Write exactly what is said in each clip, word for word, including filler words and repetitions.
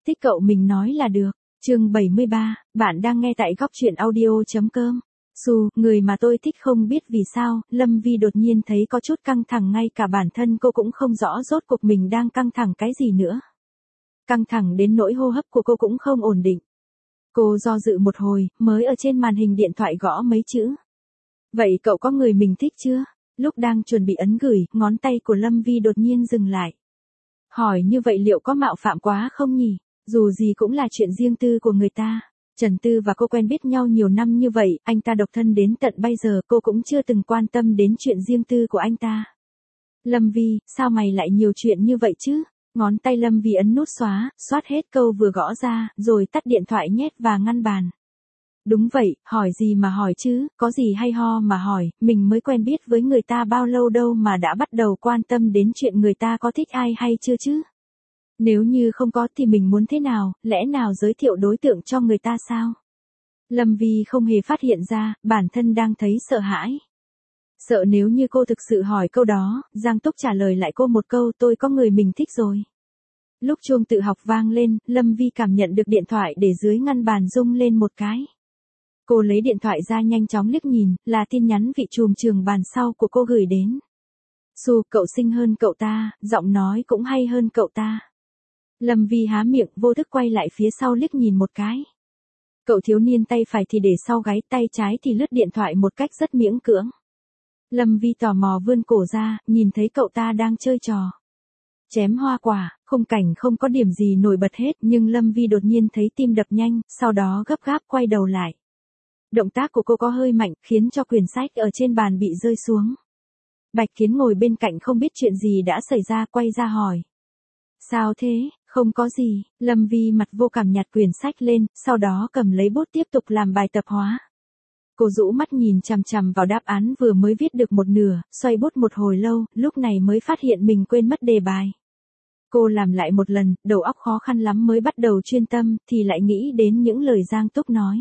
thích cậu mình nói là được. Chương bảy mươi ba, bạn đang nghe tại góc truyện audio chấm com. Dù, người mà tôi thích không biết vì sao, Lâm Vi đột nhiên thấy có chút căng thẳng, ngay cả bản thân cô cũng không rõ rốt cuộc mình đang căng thẳng cái gì nữa. Căng thẳng đến nỗi hô hấp của cô cũng không ổn định. Cô do dự một hồi, mới ở trên màn hình điện thoại gõ mấy chữ. Vậy cậu có người mình thích chưa? Lúc đang chuẩn bị ấn gửi, ngón tay của Lâm Vi đột nhiên dừng lại. Hỏi như vậy liệu có mạo phạm quá không nhỉ? Dù gì cũng là chuyện riêng tư của người ta. Trần Tư và cô quen biết nhau nhiều năm như vậy, anh ta độc thân đến tận bây giờ, cô cũng chưa từng quan tâm đến chuyện riêng tư của anh ta. Lâm Vi, sao mày lại nhiều chuyện như vậy chứ? Ngón tay Lâm Vi ấn nút xóa, soát hết câu vừa gõ ra, rồi tắt điện thoại nhét vào ngăn bàn. Đúng vậy, hỏi gì mà hỏi chứ, có gì hay ho mà hỏi, mình mới quen biết với người ta bao lâu đâu mà đã bắt đầu quan tâm đến chuyện người ta có thích ai hay chưa chứ? Nếu như không có thì mình muốn thế nào, lẽ nào giới thiệu đối tượng cho người ta sao? Lâm Vi không hề phát hiện ra, bản thân đang thấy sợ hãi. Sợ nếu như cô thực sự hỏi câu đó, Giang Túc trả lời lại cô một câu tôi có người mình thích rồi. Lúc chuông tự học vang lên, Lâm Vi cảm nhận được điện thoại để dưới ngăn bàn rung lên một cái. Cô lấy điện thoại ra nhanh chóng liếc nhìn, là tin nhắn vị trùm trường bàn sau của cô gửi đến. Su, cậu xinh hơn cậu ta, giọng nói cũng hay hơn cậu ta. Lâm Vi há miệng, vô thức quay lại phía sau liếc nhìn một cái. Cậu thiếu niên tay phải thì để sau gáy, tay trái thì lướt điện thoại một cách rất miễn cưỡng. Lâm Vi tò mò vươn cổ ra, nhìn thấy cậu ta đang chơi trò chém hoa quả, khung cảnh không có điểm gì nổi bật hết, nhưng Lâm Vi đột nhiên thấy tim đập nhanh, sau đó gấp gáp quay đầu lại. Động tác của cô có hơi mạnh, khiến cho quyển sách ở trên bàn bị rơi xuống. Bạch Kiến ngồi bên cạnh không biết chuyện gì đã xảy ra, quay ra hỏi. Sao thế? Không có gì. Lâm Vi mặt vô cảm nhặt quyển sách lên, sau đó cầm lấy bút tiếp tục làm bài tập hóa. Cô rũ mắt nhìn chằm chằm vào đáp án vừa mới viết được một nửa, xoay bút một hồi lâu, lúc này mới phát hiện mình quên mất đề bài. Cô làm lại một lần, đầu óc khó khăn lắm mới bắt đầu chuyên tâm, thì lại nghĩ đến những lời Giang Túc nói.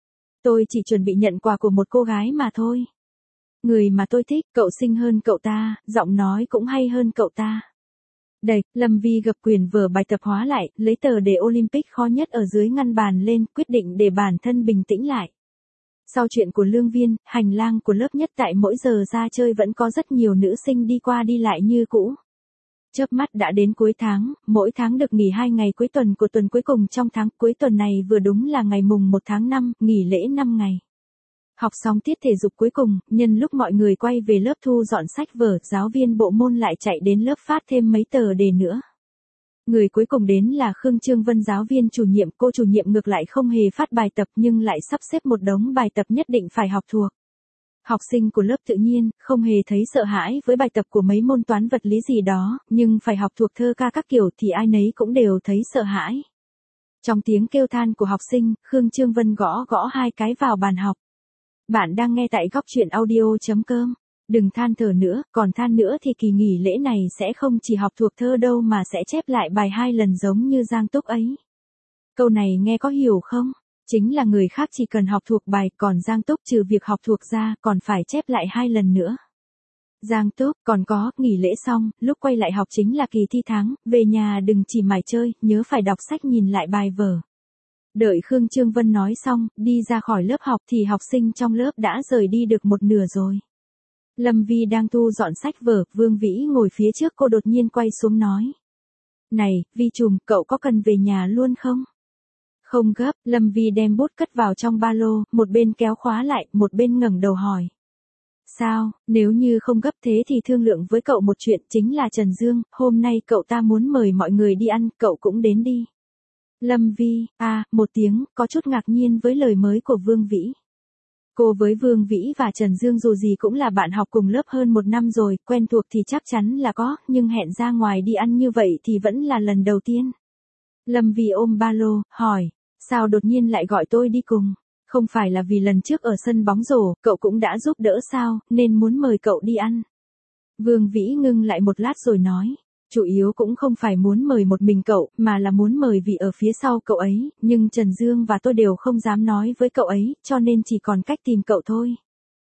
Tôi chỉ chuẩn bị nhận quà của một cô gái mà thôi. Người mà tôi thích, cậu xinh hơn cậu ta, giọng nói cũng hay hơn cậu ta. Đây, Lâm Vi gập quyển vở bài tập hóa lại, lấy tờ đề Olympic khó nhất ở dưới ngăn bàn lên, quyết định để bản thân bình tĩnh lại. Sau chuyện của Lương Viên, hành lang của lớp nhất tại mỗi giờ ra chơi vẫn có rất nhiều nữ sinh đi qua đi lại như cũ. Chớp mắt đã đến cuối tháng, mỗi tháng được nghỉ hai ngày cuối tuần của tuần cuối cùng trong tháng, cuối tuần này vừa đúng là ngày mùng một tháng năm, nghỉ lễ năm ngày. Học xong tiết thể dục cuối cùng, nhân lúc mọi người quay về lớp thu dọn sách vở, giáo viên bộ môn lại chạy đến lớp phát thêm mấy tờ đề nữa. Người cuối cùng đến là Khương Trương Vân, giáo viên chủ nhiệm, cô chủ nhiệm ngược lại không hề phát bài tập nhưng lại sắp xếp một đống bài tập nhất định phải học thuộc. Học sinh của lớp tự nhiên, không hề thấy sợ hãi với bài tập của mấy môn toán vật lý gì đó, nhưng phải học thuộc thơ ca các kiểu thì ai nấy cũng đều thấy sợ hãi. Trong tiếng kêu than của học sinh, Khương Trương Vân gõ gõ hai cái vào bàn học. Bạn đang nghe tại góc truyện audio chấm com. Đừng than thở nữa, còn than nữa thì kỳ nghỉ lễ này sẽ không chỉ học thuộc thơ đâu mà sẽ chép lại bài hai lần giống như Giang Túc ấy. Câu này nghe có hiểu không? Chính là người khác chỉ cần học thuộc bài, còn Giang Túc trừ việc học thuộc ra còn phải chép lại hai lần nữa. Giang Túc, còn có, nghỉ lễ xong, lúc quay lại học chính là kỳ thi tháng, về nhà đừng chỉ mải chơi, nhớ phải đọc sách nhìn lại bài vở. Đợi Khương Trương Vân nói xong, đi ra khỏi lớp học thì học sinh trong lớp đã rời đi được một nửa rồi. Lâm Vi đang thu dọn sách vở, Vương Vĩ ngồi phía trước cô đột nhiên quay xuống nói. Này, Vi trùm, cậu có cần về nhà luôn không? Không gấp, Lâm Vi đem bút cất vào trong ba lô, một bên kéo khóa lại, một bên ngẩng đầu hỏi. Sao, nếu như không gấp thế thì thương lượng với cậu một chuyện, chính là Trần Dương, hôm nay cậu ta muốn mời mọi người đi ăn, cậu cũng đến đi. Lâm Vi, à, một tiếng, có chút ngạc nhiên với lời mới của Vương Vĩ. Cô với Vương Vĩ và Trần Dương dù gì cũng là bạn học cùng lớp hơn một năm rồi, quen thuộc thì chắc chắn là có, nhưng hẹn ra ngoài đi ăn như vậy thì vẫn là lần đầu tiên. Lâm Vi ôm ba lô, hỏi, sao đột nhiên lại gọi tôi đi cùng? Không phải là vì lần trước ở sân bóng rổ, cậu cũng đã giúp đỡ sao, nên muốn mời cậu đi ăn. Vương Vĩ ngưng lại một lát rồi nói. Chủ yếu cũng không phải muốn mời một mình cậu, mà là muốn mời vì ở phía sau cậu ấy, nhưng Trần Dương và tôi đều không dám nói với cậu ấy, cho nên chỉ còn cách tìm cậu thôi.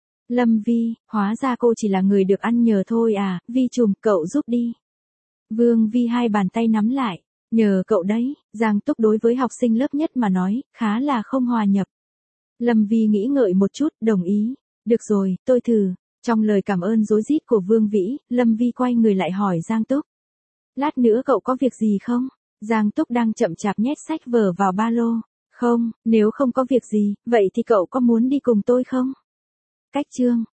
Lâm Vi, hóa ra cô chỉ là người được ăn nhờ thôi à, Vi trùm, cậu giúp đi. Vương Vi hai bàn tay nắm lại. Nhờ cậu đấy, Giang Túc đối với học sinh lớp nhất mà nói, khá là không hòa nhập. Lâm Vi nghĩ ngợi một chút, đồng ý. Được rồi, tôi thử. Trong lời cảm ơn rối rít của Vương Vĩ, Lâm Vi quay người lại hỏi Giang Túc. Lát nữa cậu có việc gì không? Giang Túc đang chậm chạp nhét sách vở vào ba lô. Không, nếu không có việc gì, vậy thì cậu có muốn đi cùng tôi không? Cách chương